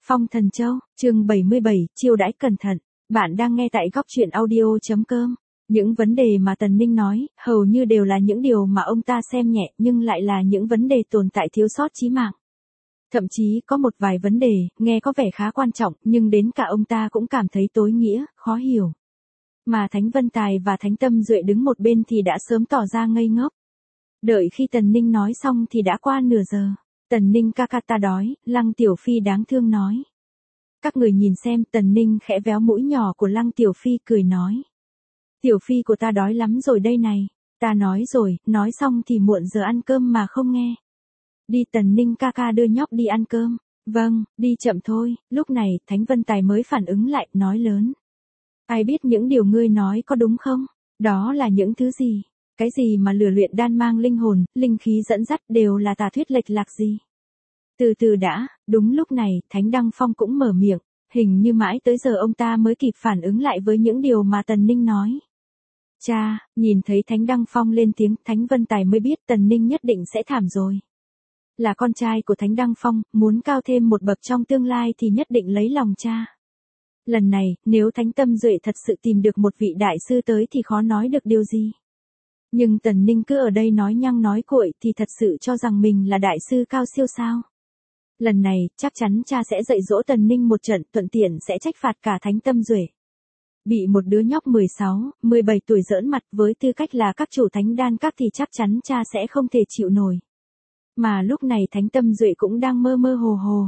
Phong Thần Châu, chương 77, chiêu đãi cẩn thận. Bạn đang nghe tại góc truyện audio.com. Những vấn đề mà Tần Ninh nói, hầu như đều là những điều mà ông ta xem nhẹ nhưng lại là những vấn đề tồn tại thiếu sót chí mạng. Thậm chí có một vài vấn đề, nghe có vẻ khá quan trọng nhưng đến cả ông ta cũng cảm thấy tối nghĩa, khó hiểu. Mà Thánh Vân Tài và Thánh Tâm Duệ đứng một bên thì đã sớm tỏ ra ngây ngốc. Đợi khi Tần Ninh nói xong thì đã qua nửa giờ. Tần Ninh ca ca ta đói, Lăng Tiểu Phi đáng thương nói. Các người nhìn xem, Tần Ninh khẽ véo mũi nhỏ của Lăng Tiểu Phi cười nói. Tiểu Phi của ta đói lắm rồi đây này, ta nói rồi, nói xong thì muộn giờ ăn cơm mà không nghe. Đi Tần Ninh ca ca đưa nhóc đi ăn cơm. Vâng, đi chậm thôi. Lúc này, Thánh Vân Tài mới phản ứng lại, nói lớn. Ai biết những điều ngươi nói có đúng không? Đó là những thứ gì? Cái gì mà lửa luyện đan mang linh hồn, linh khí dẫn dắt đều là tà thuyết lệch lạc gì? Từ từ đã, đúng lúc này, Thánh Đăng Phong cũng mở miệng, hình như mãi tới giờ ông ta mới kịp phản ứng lại với những điều mà Tần Ninh nói. Cha, nhìn thấy Thánh Đăng Phong lên tiếng, Thánh Vân Tài mới biết Tần Ninh nhất định sẽ thảm rồi. Là con trai của Thánh Đăng Phong, muốn cao thêm một bậc trong tương lai thì nhất định lấy lòng cha. Lần này, nếu Thánh Tâm Duệ thật sự tìm được một vị đại sư tới thì khó nói được điều gì. Nhưng Tần Ninh cứ ở đây nói nhăng nói cuội thì thật sự cho rằng mình là đại sư cao siêu sao. Lần này, chắc chắn cha sẽ dạy dỗ Tần Ninh một trận, thuận tiện sẽ trách phạt cả Thánh Tâm Duệ. Bị một đứa nhóc 16, 17 tuổi giỡn mặt với tư cách là các chủ thánh đan các thì chắc chắn cha sẽ không thể chịu nổi. Mà lúc này Thánh Tâm Duệ cũng đang mơ mơ hồ hồ.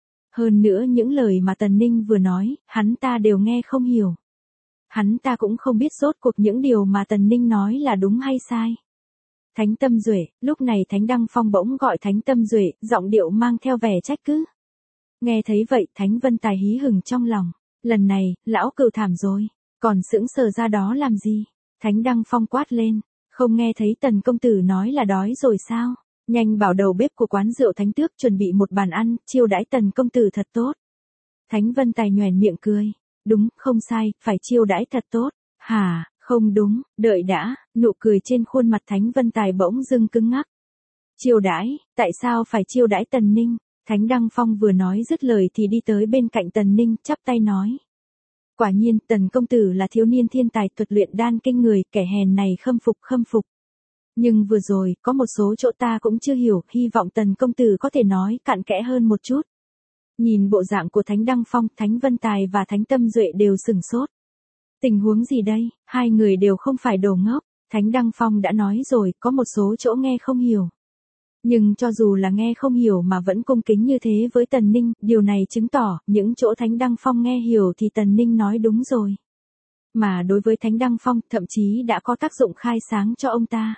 Hơn nữa những lời mà Tần Ninh vừa nói, hắn ta đều nghe không hiểu. Hắn ta cũng không biết rốt cuộc những điều mà Tần Ninh nói là đúng hay sai. Thánh Tâm Duệ, lúc này Thánh Đăng Phong bỗng gọi Thánh Tâm Duệ, giọng điệu mang theo vẻ trách cứ. Nghe thấy vậy, Thánh Vân Tài hí hửng trong lòng. Lần này, lão cừu thảm rồi. Còn sững sờ ra đó làm gì? Thánh Đăng Phong quát lên. Không nghe thấy Tần công tử nói là đói rồi sao? Nhanh bảo đầu bếp của quán rượu Thánh Tước chuẩn bị một bàn ăn, chiêu đãi Tần công tử thật tốt. Thánh Vân Tài nhoẻn miệng cười. Đúng, không sai, phải chiêu đãi thật tốt. Hả, không đúng, đợi đã, nụ cười trên khuôn mặt Thánh Vân Tài bỗng dưng cứng ngắc. Chiêu đãi, tại sao phải chiêu đãi Tần Ninh? Thánh Đăng Phong vừa nói dứt lời thì đi tới bên cạnh Tần Ninh, chắp tay nói. Quả nhiên, Tần công tử là thiếu niên thiên tài thuật luyện đan kinh người, kẻ hèn này khâm phục. Nhưng vừa rồi, có một số chỗ ta cũng chưa hiểu, hy vọng Tần công tử có thể nói cặn kẽ hơn một chút. Nhìn bộ dạng của Thánh Đăng Phong, Thánh Vân Tài và Thánh Tâm Duệ đều sửng sốt. Tình huống gì đây, hai người đều không phải đồ ngốc, Thánh Đăng Phong đã nói rồi, có một số chỗ nghe không hiểu. Nhưng cho dù là nghe không hiểu mà vẫn cung kính như thế với Tần Ninh, điều này chứng tỏ, những chỗ Thánh Đăng Phong nghe hiểu thì Tần Ninh nói đúng rồi. Mà đối với Thánh Đăng Phong, thậm chí đã có tác dụng khai sáng cho ông ta.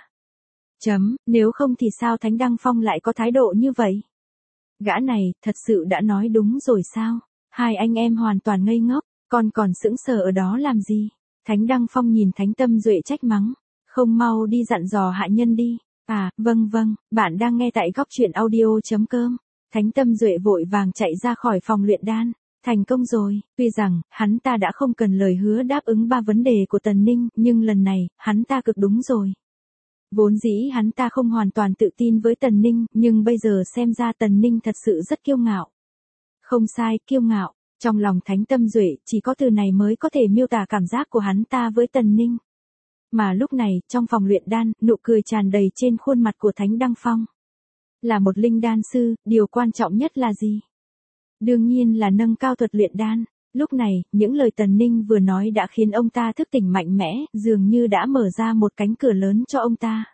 Nếu không thì sao Thánh Đăng Phong lại có thái độ như vậy? Gã này, thật sự đã nói đúng rồi sao? Hai anh em hoàn toàn ngây ngốc, còn sững sờ ở đó làm gì? Thánh Đăng Phong nhìn Thánh Tâm Duệ trách mắng. Không mau đi dặn dò hạ nhân đi. À, vâng, bạn đang nghe tại góc truyện audio.com. Thánh Tâm Duệ vội vàng chạy ra khỏi phòng luyện đan. Thành công rồi, tuy rằng, hắn ta đã không cần lời hứa đáp ứng 3 vấn đề của Tần Ninh, nhưng lần này, hắn ta cực đúng rồi. Vốn dĩ hắn ta không hoàn toàn tự tin với Tần Ninh, nhưng bây giờ xem ra Tần Ninh thật sự rất kiêu ngạo. Không sai, kiêu ngạo. Trong lòng Thánh Tâm Duệ, chỉ có từ này mới có thể miêu tả cảm giác của hắn ta với Tần Ninh. Mà lúc này, trong phòng luyện đan, nụ cười tràn đầy trên khuôn mặt của Thánh Đăng Phong. Là một linh đan sư, điều quan trọng nhất là gì? Đương nhiên là nâng cao thuật luyện đan. Lúc này, những lời Tần Ninh vừa nói đã khiến ông ta thức tỉnh mạnh mẽ, dường như đã mở ra một cánh cửa lớn cho ông ta.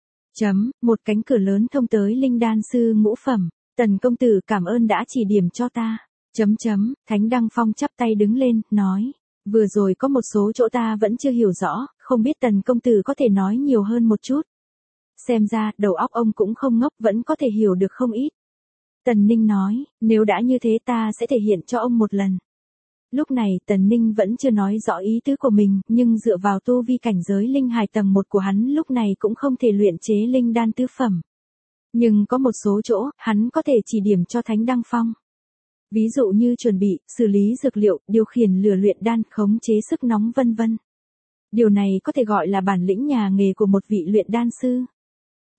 Một cánh cửa lớn thông tới linh đan sư ngũ phẩm. Tần công tử cảm ơn đã chỉ điểm cho ta. Thánh Đăng Phong chắp tay đứng lên, nói. Vừa rồi có một số chỗ ta vẫn chưa hiểu rõ, không biết Tần công tử có thể nói nhiều hơn một chút. Xem ra, đầu óc ông cũng không ngốc, vẫn có thể hiểu được không ít. Tần Ninh nói, nếu đã như thế ta sẽ thể hiện cho ông một lần. Lúc này, Tần Ninh vẫn chưa nói rõ ý tứ của mình, nhưng dựa vào tu vi cảnh giới linh hài tầng 1 của hắn lúc này cũng không thể luyện chế linh đan tứ phẩm. Nhưng có một số chỗ, hắn có thể chỉ điểm cho Thánh Đăng Phong. Ví dụ như chuẩn bị, xử lý dược liệu, điều khiển lửa luyện đan, khống chế sức nóng vân vân. Điều này có thể gọi là bản lĩnh nhà nghề của một vị luyện đan sư.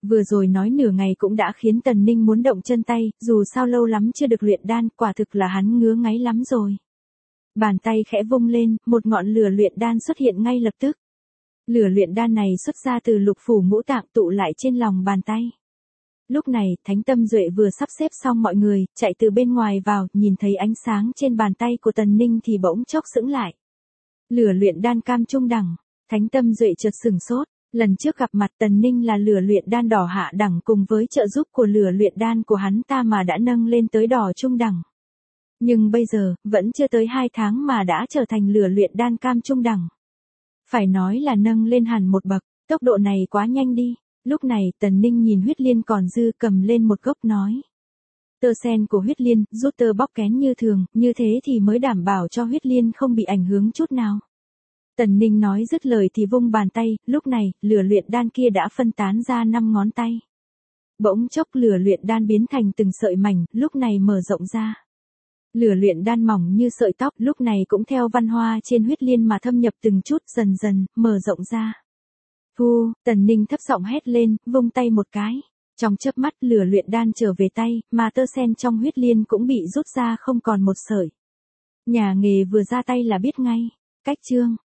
Vừa rồi nói nửa ngày cũng đã khiến Tần Ninh muốn động chân tay, dù sao lâu lắm chưa được luyện đan, quả thực là hắn ngứa ngáy lắm rồi. Bàn tay khẽ vung lên, một ngọn lửa luyện đan xuất hiện ngay lập tức. Lửa luyện đan này xuất ra từ lục phủ ngũ tạng tụ lại trên lòng bàn tay. Lúc này, Thánh Tâm Duệ vừa sắp xếp xong mọi người, chạy từ bên ngoài vào, nhìn thấy ánh sáng trên bàn tay của Tần Ninh thì bỗng chốc sững lại. Lửa luyện đan cam trung đẳng, Thánh Tâm Duệ chợt sửng sốt. Lần trước gặp mặt Tần Ninh là lửa luyện đan đỏ hạ đẳng, cùng với trợ giúp của lửa luyện đan của hắn ta mà đã nâng lên tới đỏ trung đẳng. Nhưng bây giờ, vẫn chưa tới 2 tháng mà đã trở thành lửa luyện đan cam trung đẳng. Phải nói là nâng lên hẳn một bậc, tốc độ này quá nhanh đi. Lúc này, Tần Ninh nhìn huyết liên còn dư, cầm lên một gốc nói. Tơ sen của huyết liên, rút tơ bóc kén như thường, như thế thì mới đảm bảo cho huyết liên không bị ảnh hưởng chút nào. Tần Ninh nói dứt lời thì vung bàn tay, lúc này, lửa luyện đan kia đã phân tán ra 5 ngón tay. Bỗng chốc lửa luyện đan biến thành từng sợi mảnh, lúc này mở rộng ra. Lửa luyện đan mỏng như sợi tóc, lúc này cũng theo văn hoa trên huyết liên mà thâm nhập từng chút, dần dần, mở rộng ra. Phu, Tần Ninh thấp giọng hét lên, vung tay một cái. Trong chớp mắt lửa luyện đan trở về tay, mà tơ sen trong huyết liên cũng bị rút ra không còn một sợi. Nhà nghề vừa ra tay là biết ngay. Cách chương